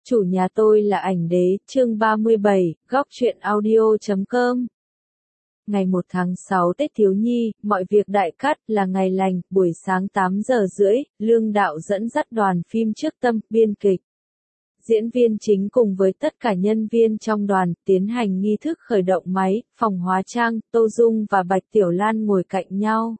Chủ nhà tôi là ảnh đế, chương 37, góc truyện audio.com. Ngày 1 tháng 6 Tết Thiếu Nhi, mọi việc đại cát, là ngày lành, buổi sáng 8 giờ rưỡi, Lương Đạo dẫn dắt đoàn phim trước tâm, biên kịch. Diễn viên chính cùng với tất cả nhân viên trong đoàn, tiến hành nghi thức khởi động máy, phòng hóa trang, Tô Dung và Bạch Tiểu Lan ngồi cạnh nhau.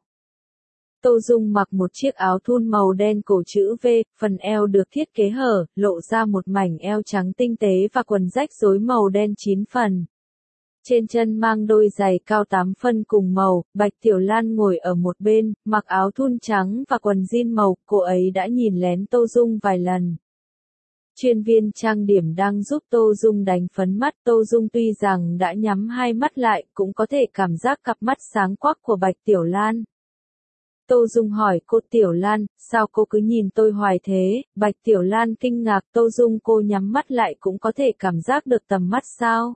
Tô Dung mặc một chiếc áo thun màu đen cổ chữ V, phần eo được thiết kế hở, lộ ra một mảnh eo trắng tinh tế và quần rách rối màu đen 9 phần. Trên chân mang đôi giày cao 8 phân cùng màu, Bạch Tiểu Lan ngồi ở một bên, mặc áo thun trắng và quần jean màu, cô ấy đã nhìn lén Tô Dung vài lần. Chuyên viên trang điểm đang giúp Tô Dung đánh phấn mắt, Tô Dung tuy rằng đã nhắm hai mắt lại, cũng có thể cảm giác cặp mắt sáng quắc của Bạch Tiểu Lan. Tô Dung hỏi cô Tiểu Lan, sao cô cứ nhìn tôi hoài thế? Bạch Tiểu Lan kinh ngạc, Tô Dung cô nhắm mắt lại cũng có thể cảm giác được tầm mắt sao?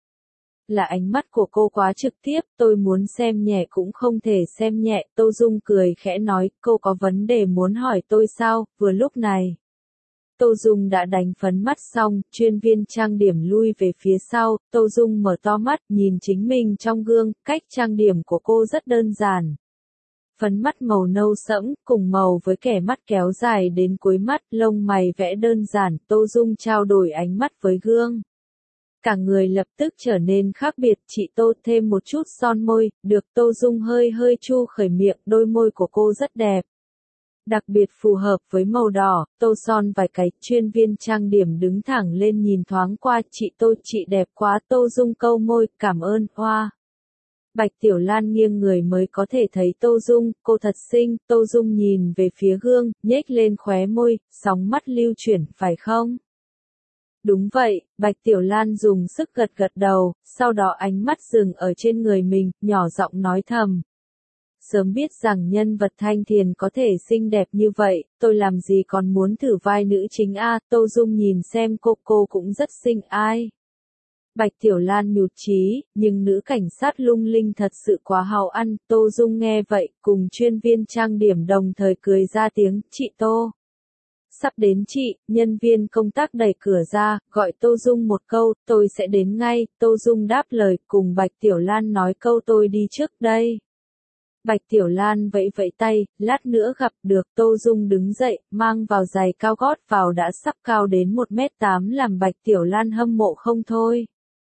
Là ánh mắt của cô quá trực tiếp, tôi muốn xem nhẹ cũng không thể xem nhẹ. Tô Dung cười khẽ nói, cô có vấn đề muốn hỏi tôi sao? Vừa lúc này, Tô Dung đã đánh phấn mắt xong, chuyên viên trang điểm lui về phía sau, Tô Dung mở to mắt, nhìn chính mình trong gương, cách trang điểm của cô rất đơn giản. Phấn mắt màu nâu sẫm, cùng màu với kẻ mắt kéo dài đến cuối mắt, lông mày vẽ đơn giản, Tô Dung trao đổi ánh mắt với gương. Cả người lập tức trở nên khác biệt, chị Tô thêm một chút son môi, được. Tô Dung hơi chu khởi miệng, đôi môi của cô rất đẹp. Đặc biệt phù hợp với màu đỏ, tô son vài cái, chuyên viên trang điểm đứng thẳng lên nhìn thoáng qua, chị Tô, chị đẹp quá. Tô Dung câu môi, cảm ơn, hoa. Bạch Tiểu Lan nghiêng người mới có thể thấy Tô Dung, cô thật xinh. Tô Dung nhìn về phía gương, nhếch lên khóe môi, sóng mắt lưu chuyển, phải không? Đúng vậy, Bạch Tiểu Lan dùng sức gật đầu, sau đó ánh mắt dừng ở trên người mình, nhỏ giọng nói thầm. Sớm biết rằng nhân vật Thanh Thiền có thể xinh đẹp như vậy, tôi làm gì còn muốn thử vai nữ chính a. Tô Dung nhìn xem cô cũng rất xinh ai. Bạch Tiểu Lan nhụt chí, nhưng nữ cảnh sát lung linh thật sự quá hào ăn. Tô Dung nghe vậy, cùng chuyên viên trang điểm đồng thời cười ra tiếng, chị Tô. Sắp đến chị, nhân viên công tác đẩy cửa ra, gọi Tô Dung một câu, tôi sẽ đến ngay. Tô Dung đáp lời, cùng Bạch Tiểu Lan nói câu tôi đi trước đây. Bạch Tiểu Lan vẫy tay, lát nữa gặp được. Tô Dung đứng dậy, mang vào giày cao gót vào đã sắp cao đến 1m8 làm Bạch Tiểu Lan hâm mộ không thôi.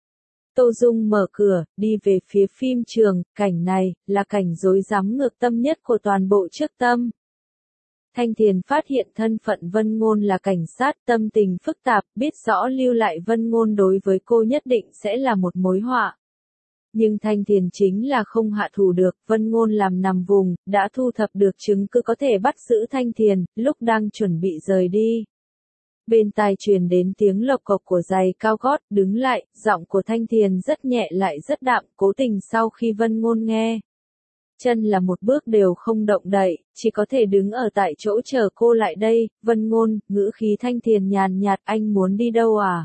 Tô Dung mở cửa, đi về phía phim trường, cảnh này, là cảnh rối rắm ngược tâm nhất của toàn bộ trước tâm. Thanh Thiền phát hiện thân phận Vân Ngôn là cảnh sát, tâm tình phức tạp, biết rõ lưu lại Vân Ngôn đối với cô nhất định sẽ là một mối họa. Nhưng Thanh Thiền chính là không hạ thủ được, Vân Ngôn làm nằm vùng, đã thu thập được chứng cứ có thể bắt giữ Thanh Thiền, lúc đang chuẩn bị rời đi. Bên tai truyền đến tiếng lộc cộc của giày cao gót, đứng lại, giọng của Thanh Thiền rất nhẹ lại rất đạm, cố tình sau khi Vân Ngôn nghe. Chân là một bước đều không động đậy, chỉ có thể đứng ở tại chỗ chờ cô lại đây. Vân Ngôn, ngữ khí Thanh Thiền nhàn nhạt, anh muốn đi đâu à?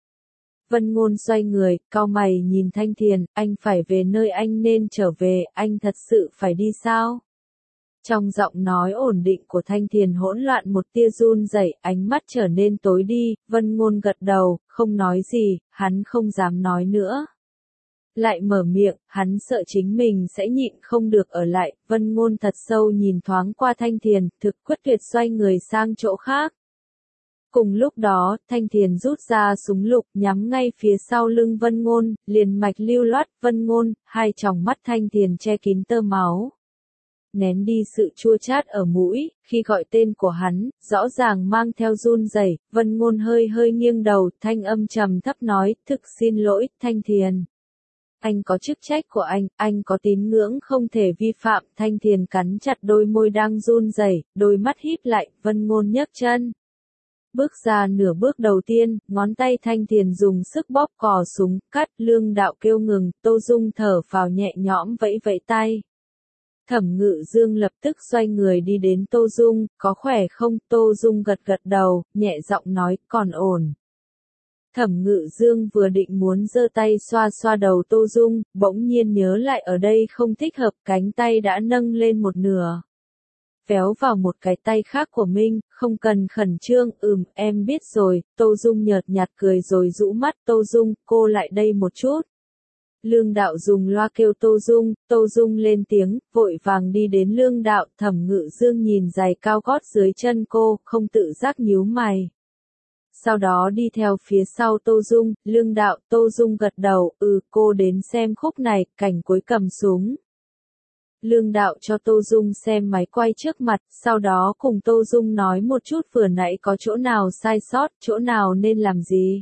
Vân Ngôn xoay người, cau mày nhìn Thanh Thiền, anh phải về nơi anh nên trở về, anh thật sự phải đi sao? Trong giọng nói ổn định của Thanh Thiền hỗn loạn một tia run rẩy, ánh mắt trở nên tối đi. Vân Ngôn gật đầu, không nói gì, hắn không dám nói nữa. Lại mở miệng, hắn sợ chính mình sẽ nhịn không được ở lại. Vân Ngôn thật sâu nhìn thoáng qua Thanh Thiền, thực quyết tuyệt xoay người sang chỗ khác. Cùng lúc đó, Thanh Thiền rút ra súng lục, nhắm ngay phía sau lưng Vân Ngôn, liền mạch lưu loát. Vân Ngôn, hai tròng mắt Thanh Thiền che kín tơ máu. Nén đi sự chua chát ở mũi, khi gọi tên của hắn, rõ ràng mang theo run rẩy. Vân Ngôn hơi nghiêng đầu, thanh âm trầm thấp nói, thực xin lỗi, Thanh Thiền. Anh có chức trách của anh có tín ngưỡng không thể vi phạm. Thanh Thiền cắn chặt đôi môi đang run rẩy, đôi mắt híp lại. Vân Ngôn nhấc chân. Bước ra nửa bước đầu tiên, ngón tay Thanh Thiền dùng sức bóp cò súng, cắt. Lương Đạo kêu ngừng, Tô Dung thở phào nhẹ nhõm vẫy tay. Thẩm Ngự Dương lập tức xoay người đi đến Tô Dung, có khỏe không? Tô Dung gật đầu, nhẹ giọng nói, còn ổn. Thẩm Ngự Dương vừa định muốn giơ tay xoa đầu Tô Dung, bỗng nhiên nhớ lại ở đây không thích hợp, cánh tay đã nâng lên một nửa. véo vào một cái tay khác của Minh, không cần khẩn trương, em biết rồi, Tô Dung nhợt nhạt cười rồi rũ mắt, Tô Dung, cô lại đây một chút. Lương Đạo dùng loa kêu Tô Dung lên tiếng, vội vàng đi đến Lương Đạo, Thẩm Ngự Dương nhìn giày cao gót dưới chân cô, không tự giác nhíu mày. Sau đó đi theo phía sau Tô Dung, Lương Đạo, Tô Dung gật đầu, cô đến xem khúc này, cảnh cuối cầm súng. Lương Đạo cho Tô Dung xem máy quay trước mặt, sau đó cùng Tô Dung nói một chút vừa nãy có chỗ nào sai sót, chỗ nào nên làm gì.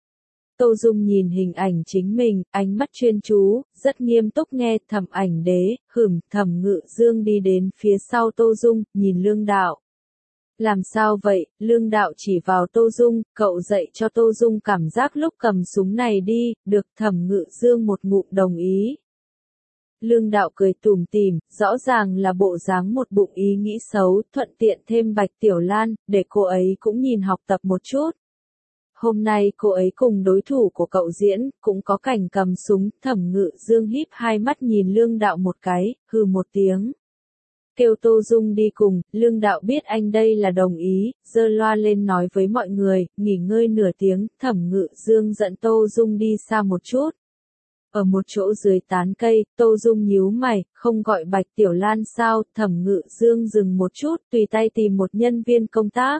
Tô Dung nhìn hình ảnh chính mình, ánh mắt chuyên chú, rất nghiêm túc nghe. Thẩm Ảnh Đế, Thẩm Ngự Dương đi đến phía sau Tô Dung, nhìn Lương Đạo. Làm sao vậy? Lương Đạo chỉ vào Tô Dung, cậu dạy cho Tô Dung cảm giác lúc cầm súng này đi, được. Thẩm Ngự Dương một ngụm đồng ý. Lương Đạo cười tủm tỉm, rõ ràng là bộ dáng một bụng ý nghĩ xấu, thuận tiện thêm Bạch Tiểu Lan, để cô ấy cũng nhìn học tập một chút. Hôm nay cô ấy cùng đối thủ của cậu diễn, cũng có cảnh cầm súng. Thẩm Ngự Dương híp hai mắt nhìn Lương Đạo một cái, hừ một tiếng. Kêu Tô Dung đi cùng, Lương Đạo biết anh đây là đồng ý, giơ loa lên nói với mọi người, nghỉ ngơi nửa tiếng. Thẩm Ngự Dương dẫn Tô Dung đi xa một chút. Ở một chỗ dưới tán cây, Tô Dung nhíu mày, không gọi Bạch Tiểu Lan sao? Thẩm Ngự Dương dừng một chút, tùy tay tìm một nhân viên công tác.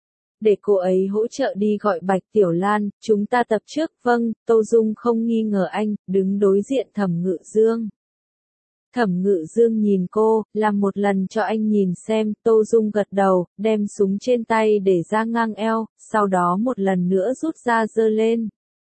Để cô ấy hỗ trợ đi gọi Bạch Tiểu Lan, chúng ta tập trước. Vâng, Tô Dung không nghi ngờ anh, đứng đối diện Thẩm Ngự Dương. Thẩm Ngự Dương nhìn cô, làm một lần cho anh nhìn xem. Tô Dung gật đầu, đem súng trên tay để ra ngang eo, sau đó một lần nữa rút ra giơ lên.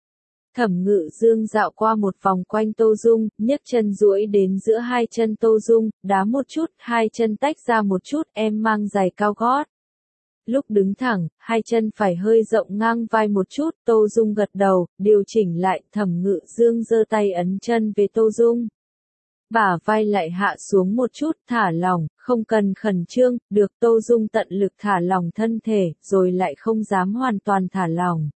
Thẩm Ngự Dương dạo qua một vòng quanh Tô Dung, nhấc chân duỗi đến giữa hai chân Tô Dung, đá một chút, hai chân tách ra một chút, em mang giày cao gót. Lúc đứng thẳng, hai chân phải hơi rộng ngang vai một chút. Tô Dung gật đầu, điều chỉnh lại. Thẩm Ngự Dương giơ tay ấn chân về Tô Dung. Bả vai lại hạ xuống một chút, thả lỏng, không cần khẩn trương, được. Tô Dung tận lực thả lỏng thân thể, rồi lại không dám hoàn toàn thả lỏng.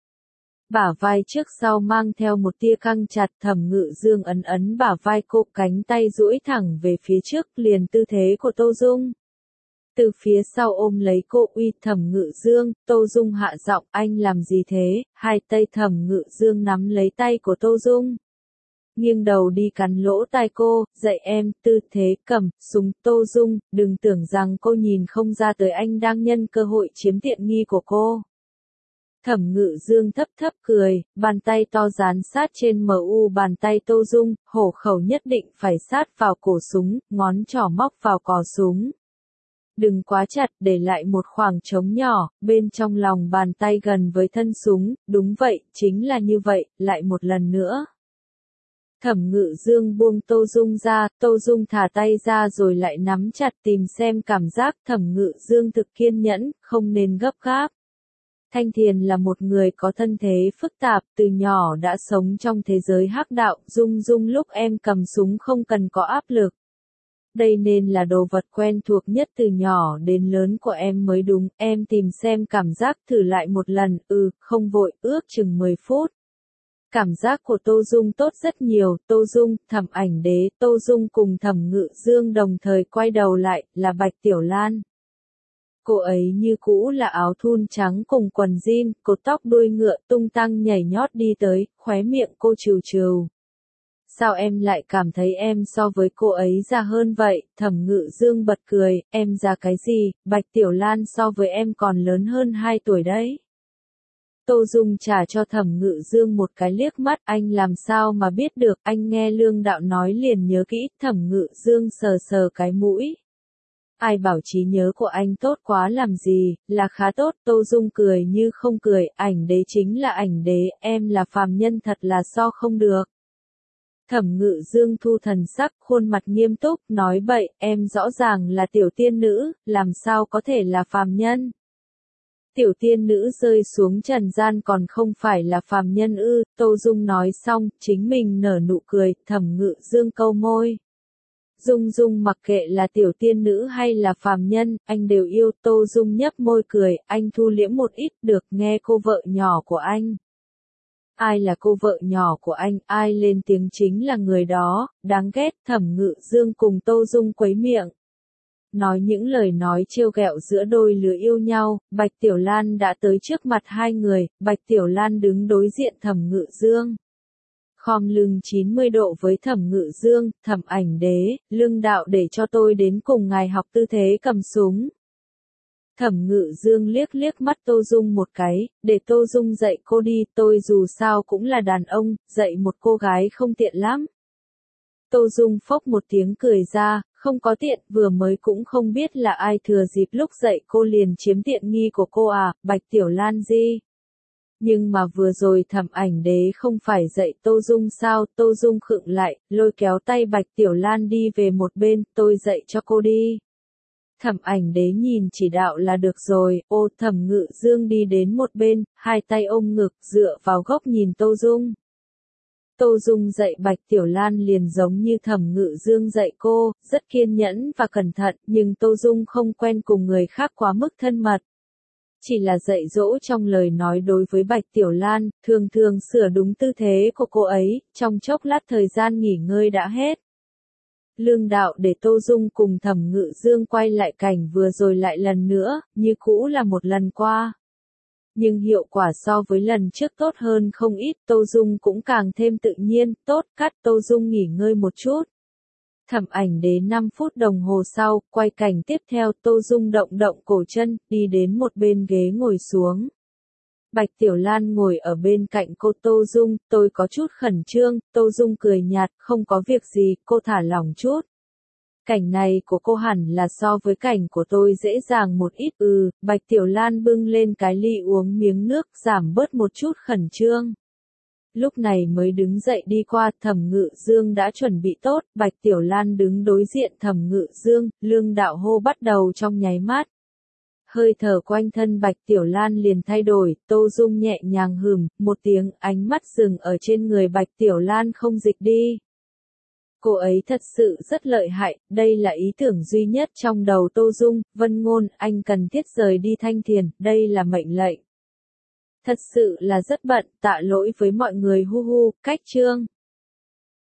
Bả vai trước sau mang theo một tia căng chặt. Thẩm Ngự Dương ấn ấn bả vai cô, cánh tay duỗi thẳng về phía trước, liền tư thế của Tô Dung. Từ phía sau ôm lấy cô, uy. Thẩm Ngự Dương. Tô Dung hạ giọng, anh làm gì thế? Hai tay Thẩm Ngự Dương nắm lấy tay của Tô Dung. Nghiêng đầu đi cắn lỗ tai cô, dạy em, tư thế cầm súng. Tô Dung, đừng tưởng rằng cô nhìn không ra tới anh đang nhân cơ hội chiếm tiện nghi của cô. Thẩm Ngự Dương thấp thấp cười, bàn tay to dán sát trên bàn tay Tô Dung, hổ khẩu nhất định phải sát vào cổ súng, ngón trỏ móc vào cò súng. Đừng quá chặt, để lại một khoảng trống nhỏ, bên trong lòng bàn tay gần với thân súng. Đúng vậy, chính là như vậy. Lại một lần nữa. Thẩm Ngự Dương buông Tô Dung ra, Tô Dung thả tay ra rồi lại nắm chặt, tìm xem cảm giác. Thẩm Ngự Dương thực kiên nhẫn, không nên gấp gáp. Thanh Thiền là một người có thân thế phức tạp, từ nhỏ đã sống trong thế giới hắc đạo. Dung lúc em cầm súng không cần có áp lực. Đây nên là đồ vật quen thuộc nhất từ nhỏ đến lớn của em mới đúng. Em tìm xem cảm giác, thử lại một lần. Không vội, ước chừng 10 phút. Cảm giác của Tô Dung tốt rất nhiều. Tô Dung, Thẩm Ảnh Đế. Tô Dung cùng Thẩm Ngự Dương đồng thời quay đầu lại, là Bạch Tiểu Lan. Cô ấy như cũ là áo thun trắng cùng quần jean, cột tóc đuôi ngựa tung tăng nhảy nhót đi tới, khóe miệng cô trừu trừu. Sao em lại cảm thấy em so với cô ấy già hơn vậy? Thẩm Ngự Dương bật cười, em già cái gì? Bạch Tiểu Lan so với em còn lớn hơn 2 tuổi đấy. Tô Dung trả cho Thẩm Ngự Dương một cái liếc mắt, anh làm sao mà biết được? Anh nghe Lương Đạo nói liền nhớ kỹ. Thẩm Ngự Dương sờ sờ cái mũi. Ai bảo trí nhớ của anh tốt quá làm gì, là khá tốt. Tô Dung cười như không cười, Ảnh Đế chính là Ảnh Đế, em là phàm nhân thật là so không được. Thẩm Ngự Dương thu thần sắc, khuôn mặt nghiêm túc, nói bậy, em rõ ràng là tiểu tiên nữ, làm sao có thể là phàm nhân. Tiểu tiên nữ rơi xuống trần gian còn không phải là phàm nhân ư? Tô Dung nói xong, chính mình nở nụ cười. Thẩm Ngự Dương câu môi. Dung mặc kệ là tiểu tiên nữ hay là phàm nhân, anh đều yêu. Tô Dung nhấp môi cười, anh thu liễm một ít, được. Nghe cô vợ nhỏ của anh. Ai là cô vợ nhỏ của anh? Ai lên tiếng chính là người đó, đáng ghét. Thẩm Ngự Dương cùng Tô Dung quấy miệng. nói những lời nói trêu ghẹo giữa đôi lứa yêu nhau, Bạch Tiểu Lan đã tới trước mặt hai người, Bạch Tiểu Lan đứng đối diện Thẩm Ngự Dương. Khom lưng 90 độ với Thẩm Ngự Dương, Thẩm Ảnh Đế, Lương đạo để cho tôi đến cùng ngài học tư thế cầm súng. Thẩm Ngự Dương liếc liếc mắt Tô Dung một cái, để Tô Dung dạy cô đi, tôi dù sao cũng là đàn ông, dạy một cô gái không tiện lắm. Tô Dung phốc một tiếng cười ra, không có tiện, vừa mới cũng không biết là ai thừa dịp lúc dạy cô liền chiếm tiện nghi của cô à, Bạch Tiểu Lan gì. Nhưng mà vừa rồi Thẩm Ảnh Đế không phải dạy Tô Dung sao, Tô Dung khựng lại, lôi kéo tay Bạch Tiểu Lan đi về một bên, tôi dạy cho cô đi. Thẩm Ảnh Đế nhìn chỉ đạo là được rồi, ô Thẩm Ngự Dương đi đến một bên, hai tay ôm ngực, dựa vào góc nhìn Tô Dung. Tô Dung dạy Bạch Tiểu Lan liền giống như Thẩm Ngự Dương dạy cô, rất kiên nhẫn và cẩn thận, nhưng Tô Dung không quen cùng người khác quá mức thân mật. Chỉ là dạy dỗ trong lời nói đối với Bạch Tiểu Lan, thường thường sửa đúng tư thế của cô ấy, trong chốc lát thời gian nghỉ ngơi đã hết. Lương đạo để Tô Dung cùng Thẩm Ngự Dương quay lại cảnh vừa rồi lại lần nữa, như cũ là một lần qua. Nhưng hiệu quả so với lần trước tốt hơn không ít, Tô Dung cũng càng thêm tự nhiên, tốt, cắt Tô Dung nghỉ ngơi một chút. Thẩm Ảnh Đế 5 phút đồng hồ sau, quay cảnh tiếp theo, Tô Dung động động cổ chân, đi đến một bên ghế ngồi xuống. Bạch Tiểu Lan ngồi ở bên cạnh cô Tô Dung, tôi có chút khẩn trương, Tô Dung cười nhạt, không có việc gì, cô thả lỏng chút. Cảnh này của cô hẳn là so với cảnh của tôi dễ dàng một ít, Bạch Tiểu Lan bưng lên cái ly uống miếng nước, giảm bớt một chút khẩn trương. Lúc này mới đứng dậy đi qua, Thẩm Ngự Dương đã chuẩn bị tốt, Bạch Tiểu Lan đứng đối diện Thẩm Ngự Dương, Lương đạo hô bắt đầu trong nháy mắt. Hơi thở quanh thân Bạch Tiểu Lan liền thay đổi, Tô Dung nhẹ nhàng một tiếng, ánh mắt dừng ở trên người Bạch Tiểu Lan không dịch đi. Cô ấy thật sự rất lợi hại, đây là ý tưởng duy nhất trong đầu Tô Dung, Vân Ngôn, anh cần thiết rời đi Thanh Thiền, đây là mệnh lệnh. Thật sự là rất bận, tạ lỗi với mọi người, cách chương.